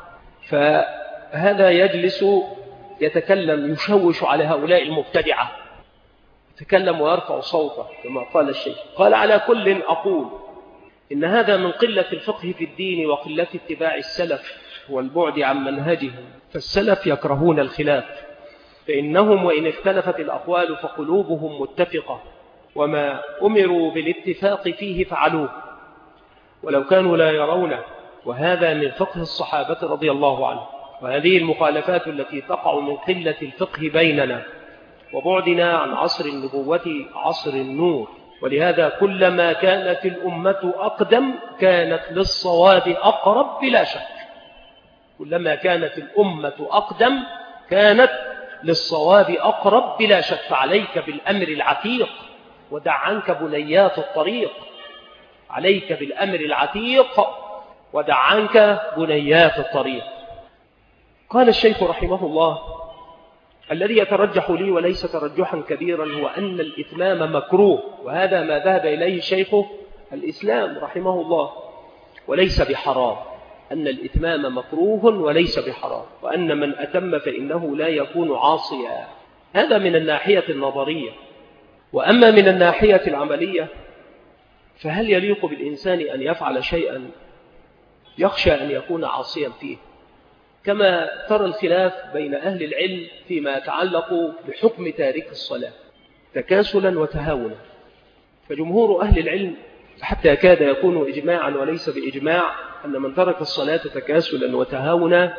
فهذا يجلس يتكلم يشوش على هؤلاء المبتدعة، يتكلم ويرفع صوته كما قال الشيخ. قال على كل أقول إن هذا من قلة الفقه في الدين وقلة اتباع السلف والبعد عن منهجهم، فالسلف يكرهون الخلاف، فإنهم وإن اختلفت الأقوال فقلوبهم متفقة، وما أمروا بالاتفاق فيه فعلوه ولو كانوا لا يرونه، وهذا من فقه الصحابة رضي الله عنه. وهذه المخالفات التي تقع من قلة الفقه بيننا وبعدنا عن عصر النبوة عصر النور، ولهذا كلما كانت الأمة أقدم كانت للصواب أقرب بلا شك، كلما كانت الأمة أقدم كانت للصواب أقرب بلا شك. فعليك بالأمر العتيق ودع عنك بنيات الطريق، عليك بالأمر العتيق ودع عنك بنيات الطريق. قال الشيخ رحمه الله الذي يترجح لي وليس ترجحا كبيرا هو أن الإتمام مكروه، وهذا ما ذهب إليه شيخ الإسلام رحمه الله، وليس بحرام، أن الإتمام مكروه وليس بحرام، وأن من أتم فإنه لا يكون عاصيا. هذا من الناحية النظرية. وأما من الناحية العملية فهل يليق بالإنسان أن يفعل شيئا يخشى أن يكون عاصيا فيه؟ كما ترى الخلاف بين أهل العلم فيما يتعلق بحكم تارك الصلاة تكاسلا وتهاونا. فجمهور أهل العلم حتى يكاد يكون إجماعا وليس بإجماع أن من ترك الصلاة تكاسلا وتهاونا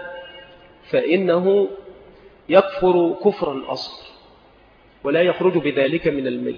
فإنه يكفر كفرا أصغر ولا يخرج بذلك من الملة،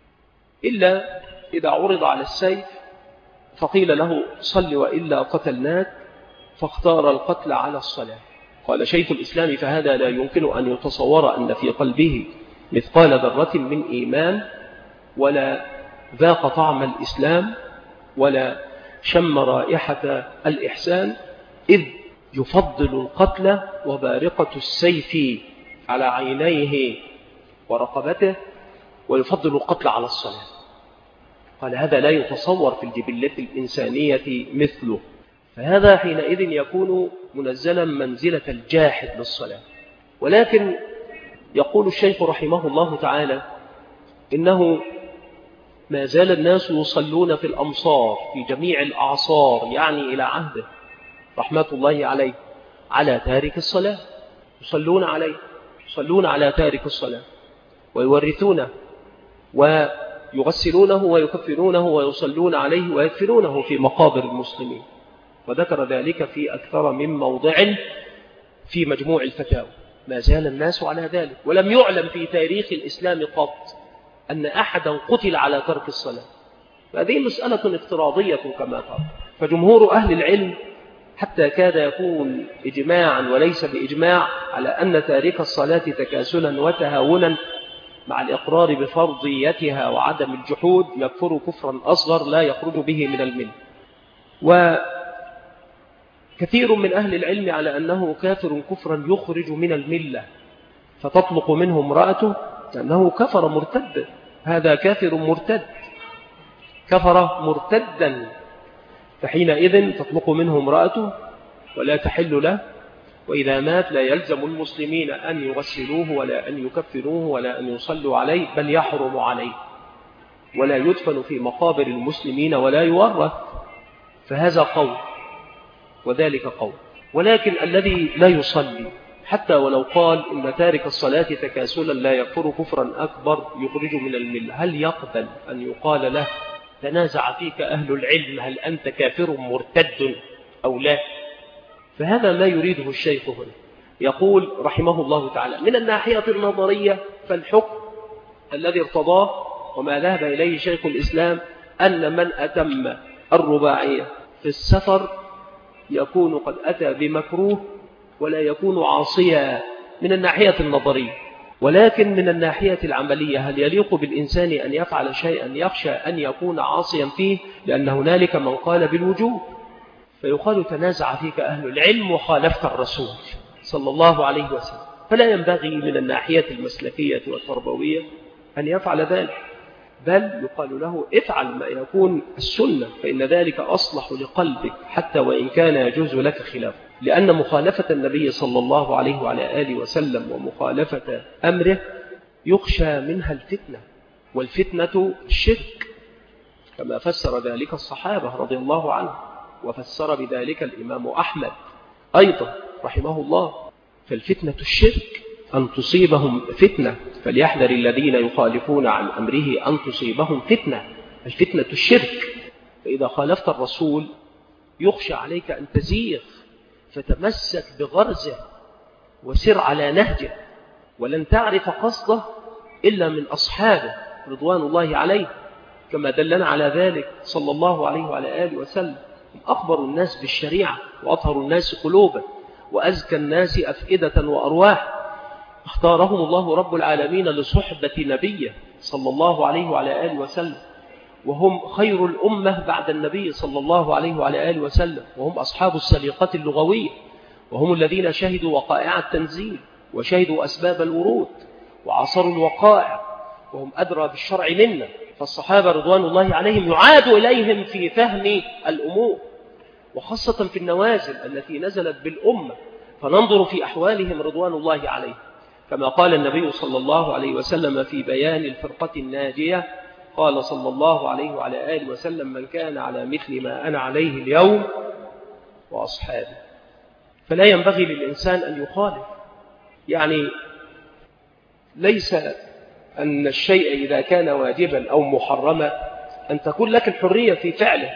إلا إذا عرض على السيف فقيل له صل وإلا قتلناك فاختار القتل على الصلاة. قال شيخ الإسلام فهذا لا يمكن أن يتصور أن في قلبه مثقال ذرة من إيمان ولا ذاق طعم الإسلام ولا شم رائحة الإحسان، إذ يفضل القتل وبارقة السيف على عينيه ورقبته ويفضل القتل على الصلاة. قال هذا لا يتصور في الجبلة الإنسانية مثله، فهذا حينئذ يكون منزلا منزلة الجاحد للصلاة. ولكن يقول الشيخ رحمه الله تعالى إنه ما زال الناس يصلون في الأمصار في جميع الأعصار، يعني إلى عهده رحمة الله عليه، على تارك الصلاة، يصلون عليه، يصلون على تارك الصلاة ويورثونه ويغسلونه ويكفنونه ويصلون عليه ويدفنونه في مقابر المسلمين. وذكر ذلك في أكثر من موضع في مجموع الفتاوى. ما زال الناس على ذلك، ولم يعلم في تاريخ الإسلام قط أن أحدا قتل على ترك الصلاة. فهذه مسألة افتراضية كما قال. فجمهور أهل العلم حتى كاد يكون إجماعا وليس بإجماع على أن تارك الصلاة تكاسلا وتهاونا مع الإقرار بفرضيتها وعدم الجحود يكفر كفرا أصغر لا يخرج به من الملة. وكثير من أهل العلم على أنه كافر كفرا يخرج من الملة، فتطلق منه امرأته لأنه كفر مرتد، هذا كافر مرتد، كفر مرتدا، فحينئذ تطلق منه امرأته ولا تحل له، وإذا مات لا يلزم المسلمين أن يغسلوه ولا أن يكفنوه ولا أن يصلوا عليه، بل يحرم عليه ولا يدفن في مقابر المسلمين ولا يورث. فهذا قول وذلك قول. ولكن الذي لا يصلي حتى ولو قال إن تارك الصلاة تكاسلا لا يكفر كفرا أكبر يخرج من الملة، هل يقبل أن يقال له تنازع فيك أهل العلم هل أنت كافر مرتد أو لا؟ فهذا ما يريده الشيخ هنا. يقول رحمه الله تعالى من الناحية النظرية فالحكم الذي ارتضاه وما ذهب إليه شيخ الإسلام أن من أتم الرباعية في السفر يكون قد أتى بمكروه ولا يكون عاصيا من الناحية النظرية. ولكن من الناحية العملية هل يليق بالإنسان أن يفعل شيئا يخشى أن يكون عاصيا فيه؟ لأن هنالك من قال بالوجوب، فيقال تنازع فيك أهل العلم وخالفت الرسول صلى الله عليه وسلم، فلا ينبغي من الناحية المسلكية والتربوية أن يفعل ذلك، بل يقال له افعل ما يكون السنة، فإن ذلك أصلح لقلبك حتى وإن كان يجوز لك خلافه. لأن مخالفة النبي صلى الله عليه وعلى آله وسلم ومخالفة أمره يخشى منها الفتنة، والفتنة الشرك كما فسر ذلك الصحابة رضي الله عنهم، وفسر بذلك الإمام أحمد أيضا رحمه الله. فالفتنة الشرك أن تصيبهم فتنة، فليحذر الذين يخالفون عن أمره أن تصيبهم فتنة. الفتنة الشرك، فإذا خالفت الرسول يخشى عليك أن تزيغ، فتمسك بغرزه وسر على نهجه، ولن تعرف قصده إلا من أصحابه رضوان الله عليه، كما دلنا على ذلك صلى الله عليه وعلى آله وسلم. أخبر الناس بالشريعة وأطهر الناس قلوبا وأزكى الناس أفئدة وأرواح، اختارهم الله رب العالمين لصحبة نبيه صلى الله عليه وعلى آله وسلم، وهم خير الأمة بعد النبي صلى الله عليه وعلى آله وسلم، وهم أصحاب السليقة اللغوية، وهم الذين شهدوا وقائع التنزيل وشهدوا أسباب الورود وعصروا الوقائع، وهم أدرى بالشرع منا. فالصحابة رضوان الله عليهم يعاد إليهم في فهم الأمور، وخاصة في النوازل التي نزلت بالأمة، فننظر في أحوالهم رضوان الله عليهم. كما قال النبي صلى الله عليه وسلم في بيان الفرقة الناجية قال صلى الله عليه وعلى آله وسلم: من كان على مثل ما أنا عليه اليوم وأصحابي. فلا ينبغي للإنسان أن يخالف، يعني ليس أن الشيء إذا كان واجبا أو محرما أن تكون لك الحرية في فعله،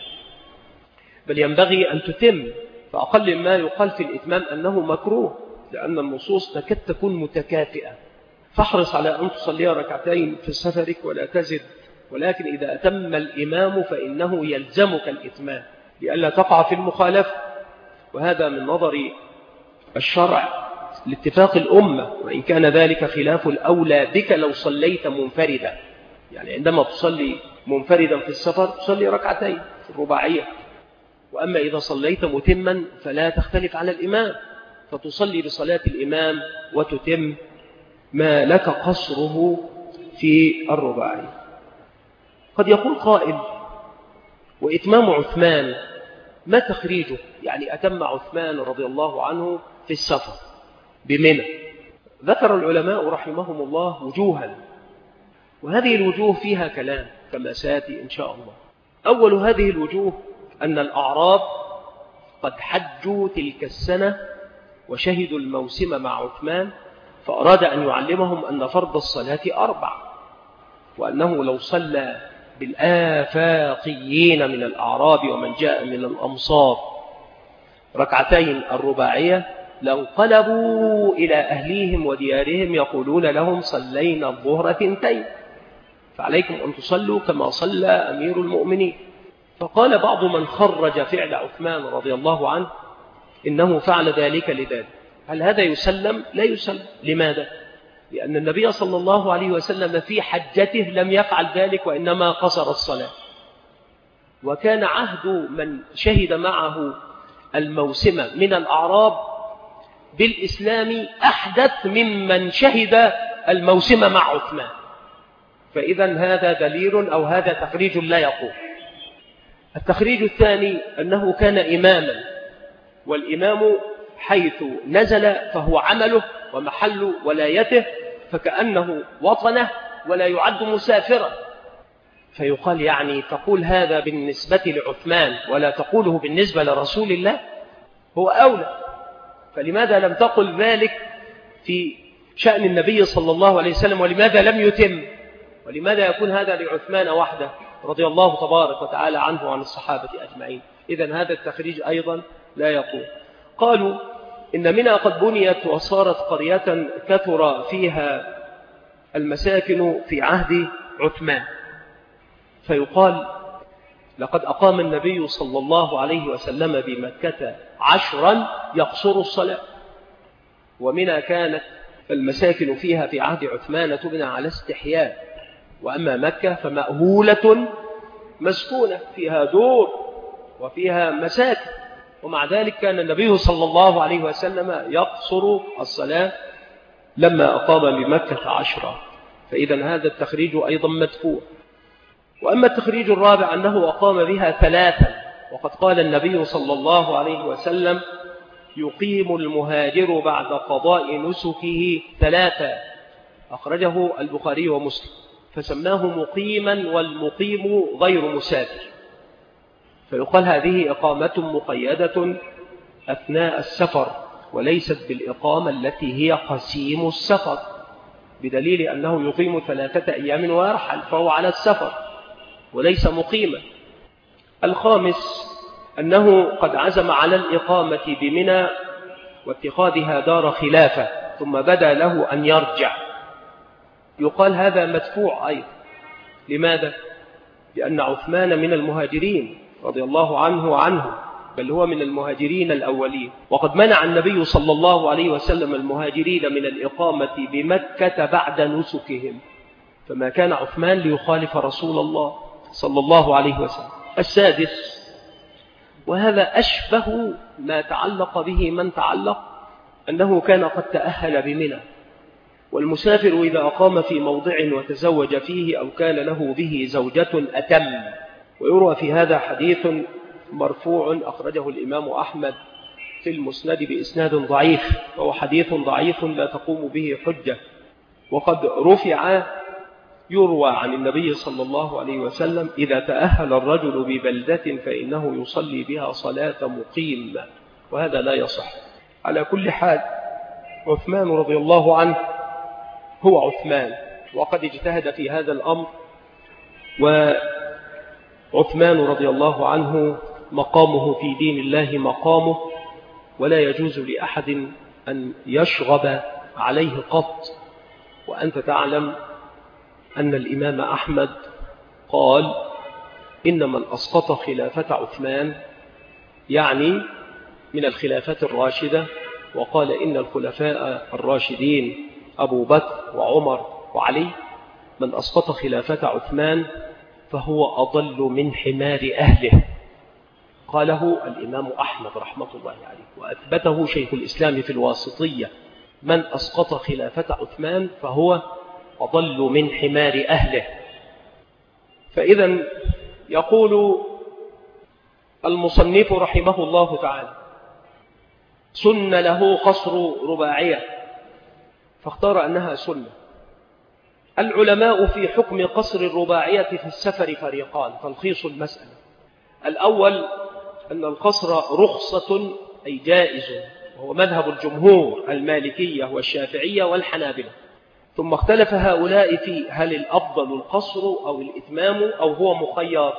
بل ينبغي أن تتم. فأقل ما يقال في الإتمام أنه مكروه، لأن النصوص تكاد تكون متكافئة. فاحرص على أن تصلي ركعتين في سفرك ولا تزد، ولكن إذا أتم الإمام فإنه يلزمك الإتمام لئلا تقع في المخالفة. وهذا من نظر الشرع لاتفاق الأمة، وإن كان ذلك خلاف الأولى بك لو صليت منفردا. يعني عندما تصلي منفردا في السفر تصلي ركعتين في الرباعية، وأما إذا صليت متما فلا تختلف على الإمام، فتصلي بصلاة الإمام وتتم ما لك قصره في الرباعية. قد يقول قائل: وإتمام عثمان ما تخريجه؟ يعني أتم عثمان رضي الله عنه في السفر بمنى. ذكر العلماء رحمهم الله وجوها، وهذه الوجوه فيها كلام كما سيأتي إن شاء الله. أول هذه الوجوه أن الأعراب قد حجوا تلك السنة وشهدوا الموسم مع عثمان، فأراد أن يعلمهم أن فرض الصلاة 4، وأنه لو صلى بالآفاقيين من الأعراب ومن جاء من الأمصار ركعتين الرباعية لانقلبوا إلى أهليهم وديارهم يقولون لهم: صلينا الظهر 2، فعليكم أن تصلوا كما صلى أمير المؤمنين. فقال بعض من خرج فعل عثمان رضي الله عنه إنه فعل ذلك لذلك. هل هذا يسلم؟ لا يسلم. لماذا؟ لأن النبي صلى الله عليه وسلم في حجته لم يفعل ذلك، وإنما قصر الصلاة. وكان عهد من شهد معه الموسم من الأعراب بالإسلام أحدث ممن شهد الموسم مع عثمان. فإذا هذا دليل أو هذا تخريج لا يقول. التخريج الثاني أنه كان إماما، والإمام حيث نزل فهو عمله ومحل ولايته، فكأنه وطنه ولا يعد مسافرا. فيقال يعني تقول هذا بالنسبة لعثمان ولا تقوله بالنسبة لرسول الله؟ هو أولى. فلماذا لم تقل ذلك في شأن النبي صلى الله عليه وسلم؟ ولماذا لم يتم؟ ولماذا يكون هذا لعثمان وحده رضي الله تبارك وتعالى عنه وعن الصحابة أجمعين؟ إذن هذا التخريج أيضا لا يقول. قالوا إن منى قد بنيت وصارت قرية كثر فيها المساكن في عهد عثمان. فيقال لقد أقام النبي صلى الله عليه وسلم بمكة 10 يقصر الصلاة، ومنى كانت المساكن فيها في عهد عثمان تبنى على استحياء، وأما مكة فمأهولة مسكونة فيها دور وفيها مساكن، ومع ذلك كان النبي صلى الله عليه وسلم يقصر الصلاة لما أقام بمكة 10. فإذا هذا التخريج أيضا مدفوع. وأما التخريج الرابع أنه أقام بها 3، وقد قال النبي صلى الله عليه وسلم: يقيم المهاجر بعد قضاء نسكه 3، أخرجه البخاري ومسلم، فسماه مقيما، والمقيم غير مسافر. فيقال هذه إقامة مقيدة أثناء السفر، وليست بالإقامة التي هي قسيم السفر، بدليل أنه يقيم 3 أيام ويرحل، فهو على السفر وليس مقيما. الخامس أنه قد عزم على الإقامة بمنى واتخاذها دار خلافة، ثم بدا له أن يرجع. يقال هذا مدفوع أيضا. لماذا؟ لأن عثمان من المهاجرين رضي الله عنه وعنه، بل هو من المهاجرين الأولين، وقد منع النبي صلى الله عليه وسلم المهاجرين من الإقامة بمكة بعد نسكهم، فما كان عثمان ليخالف رسول الله صلى الله عليه وسلم. السادس، وهذا أشبه ما تعلق به من تعلق، أنه كان قد تأهل بمنى، والمسافر إذا أقام في موضع وتزوج فيه أو كان له به زوجة أتم. ويروى في هذا حديث مرفوع أخرجه الإمام أحمد في المسند بإسناد ضعيف، وهو حديث ضعيف لا تقوم به حجة. وقد رفع يروى عن النبي صلى الله عليه وسلم: إذا تأهل الرجل ببلدة فإنه يصلي بها صلاة مقيم، وهذا لا يصح. على كل حال، عثمان رضي الله عنه هو عثمان، وقد اجتهد في هذا الأمر، وعثمان رضي الله عنه مقامه في دين الله مقامه، ولا يجوز لأحد أن يشغب عليه قط. وأنت تعلم أن الإمام أحمد قال: إن من أسقط خلافة عثمان، يعني من الخلافات الراشدة، وقال: إن الخلفاء الراشدين أبو بكر وعمر وعلي، من أسقط خلافة عثمان فهو أضل من حمار أهله. قاله الإمام أحمد رحمة الله عليه، وأثبته شيخ الإسلام في الواسطية: من أسقط خلافة عثمان فهو أضل من حمار أهله. فإذا يقول المصنف رحمه الله تعالى: سن له قصر رباعية، فاختار أنها سنة. العلماء في حكم قصر الرباعية في السفر فريقان، تلخيص المسألة: الأول أن القصر رخصة أي جائز، وهو مذهب الجمهور المالكية والشافعية والحنابلة. ثم اختلف هؤلاء في هل الأفضل القصر أو الإتمام أو هو مخير.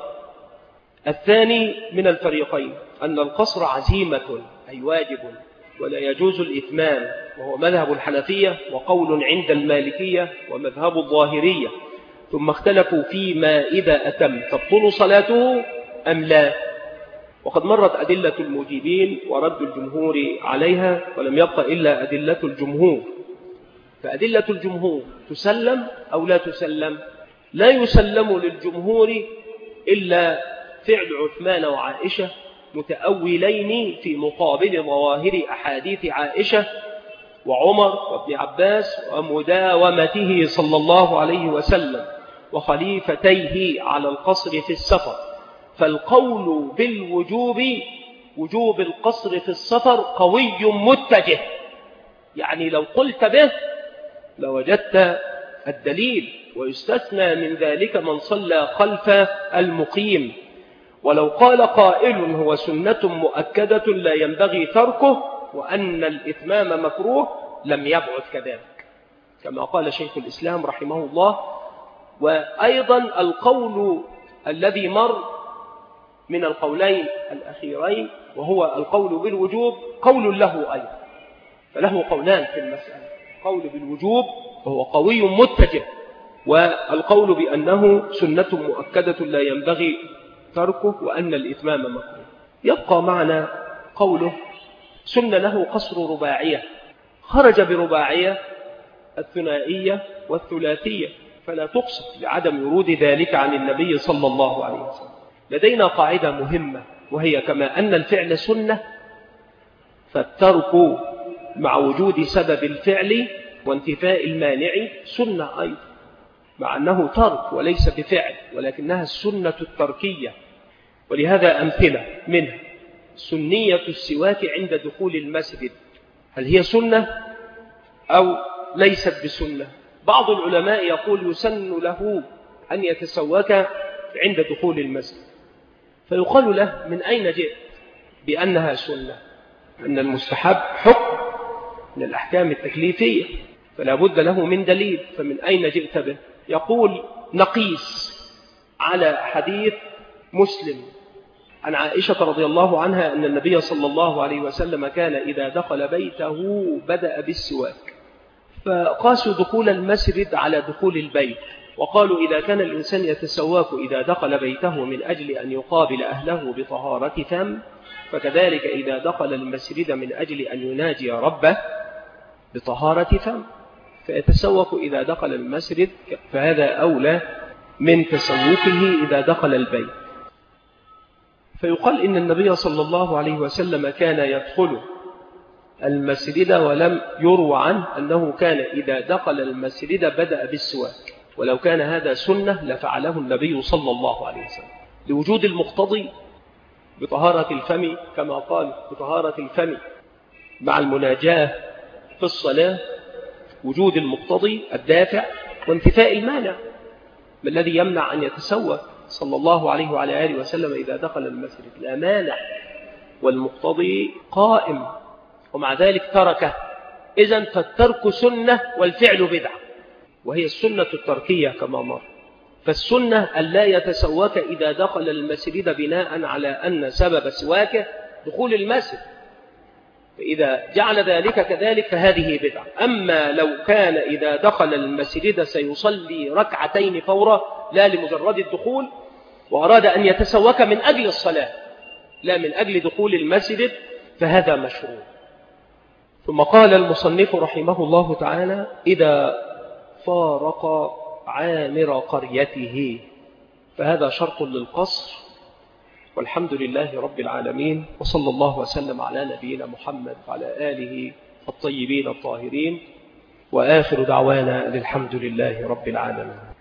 الثاني من الفريقين أن القصر عزيمة أي واجب، ولا يجوز الإتمام، وهو مذهب الحنفية وقول عند المالكية ومذهب الظاهرية. ثم اختلفوا فيما إذا أتم تبطل صلاته أم لا، وقد مرت أدلة المجيبين ورد الجمهور عليها، ولم يبق إلا أدلة الجمهور. فأدلة الجمهور تسلم أو لا تسلم؟ لا يسلم للجمهور إلا فعل عثمان وعائشة، متأولين في مقابل ظواهر أحاديث عائشة وعمر وابن عباس ومداومته صلى الله عليه وسلم وخليفتيه على القصر في السفر. فالقول بالوجوب، وجوب القصر في السفر، قوي متجه، يعني لو قلت به لوجدت الدليل، ويستثنى من ذلك من صلى خلف المقيم. ولو قال قائل هو سنة مؤكدة لا ينبغي تركه وأن الإتمام مكروه، لم يبعد كذلك، كما قال شيخ الإسلام رحمه الله. وأيضا القول الذي مر من القولين الأخيرين، وهو القول بالوجوب، قول له أيضا، فله قولان في المسألة: قول بالوجوب وهو قوي متجه، والقول بأنه سنة مؤكدة لا ينبغي تركه وأن الإتمام مكروه. يبقى معنا قوله: سن له قصر رباعية، خرج برباعية الثنائية والثلاثية، فلا تقصد لعدم ورود ذلك عن النبي صلى الله عليه وسلم. لدينا قاعدة مهمة، وهي كما أن الفعل سنة، فالترك مع وجود سبب الفعل وانتفاء المانع سنة أيضا، مع أنه ترك وليس بفعل، ولكنها السنة التركية. ولهذا أمثلة منها: سنية السواك عند دخول المسجد، هل هي سنة أو ليست بسنة؟ بعض العلماء يقول يسن له أن يتسوك عند دخول المسجد، فيقال له: من أين جئت بأنها سنة؟ أن المستحب حكم من الأحكام التكليفية، فلا بد له من دليل، فمن أين جئت به؟ يقول: نقيس على حديث مسلم عن عائشة رضي الله عنها أن النبي صلى الله عليه وسلم كان إذا دخل بيته بدأ بالسواك، فقاسوا دخول المسجد على دخول البيت، وقالوا إذا كان الإنسان يتسواك إذا دخل بيته من أجل أن يقابل أهله بطهارة فم، فكذلك إذا دخل المسجد من أجل أن يناجي ربه بطهارة فم، فيتسوك إذا دخل المسجد، فهذا أولى من تسوكه إذا دخل البيت. فيقال إن النبي صلى الله عليه وسلم كان يدخل المسجد، ولم يروى عنه أنه كان إذا دخل المسجد بدأ بالسواك، ولو كان هذا سنة لفعله النبي صلى الله عليه وسلم، لوجود المقتضي بطهارة الفم، كما قال: بطهارة الفم مع المناجاة في الصلاة، وجود المقتضي الدافع وانتفاء المانع. ما الذي يمنع أن يتسوى صلى الله عليه وعلى آله وسلم إذا دخل المسجد؟ لا مانع، والمقتضي قائم، ومع ذلك تركه. إذن فالترك سنة والفعل بدعة، وهي السنة التركية كما مر. فالسنة أن لا يتسوك إذا دخل المسجد بناء على أن سبب سواكه دخول المسجد، فإذا جعل ذلك كذلك فهذه بدعة. أما لو كان إذا دخل المسجد سيصلي ركعتين فورا لا لمجرد الدخول، وأراد أن يتسوك من أجل الصلاة لا من أجل دخول المسجد، فهذا مشروع. ثم قال المصنف رحمه الله تعالى: إذا فارق عامر قريته، فهذا شرط للقصر. والحمد لله رب العالمين، وصلى الله وسلم على نبينا محمد وعلى آله الطيبين الطاهرين، وآخر دعوانا الحمد لله رب العالمين.